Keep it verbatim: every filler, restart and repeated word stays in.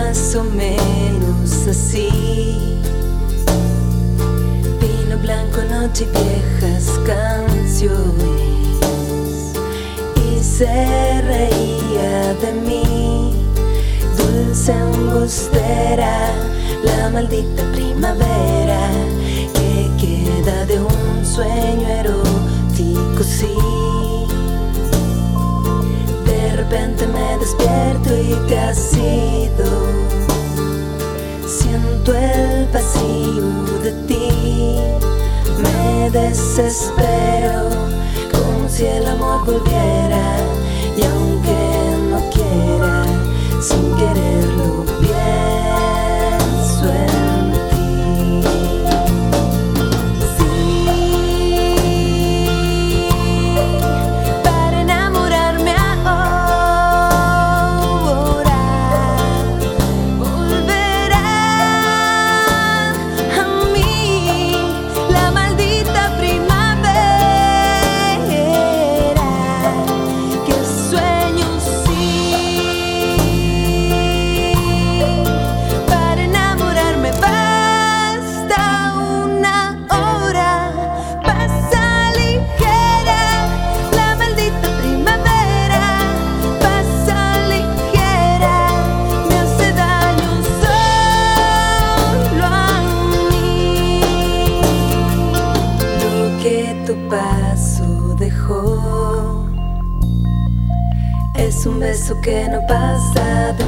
más o menos así. Vino blanco, noche y viejas canciones, y se reía de mí. Dulce embustera, la maldita primavera que queda de un sueño erótico, sí. De repente me despierto y te has ido. Siento el vacío de ti, me desespero, como si el amor volviera. Y aunque no quiera, sin quererlo pienso en ti. Sí, para enamorarme ahora, volverá a mí la maldita primavera que sueño, sí. Para enamorarme basta una hora, pasa ligera la maldita primavera, pasa ligera, me hace daño solo a mí. Lo que tu paso dejó es un beso que no pasa de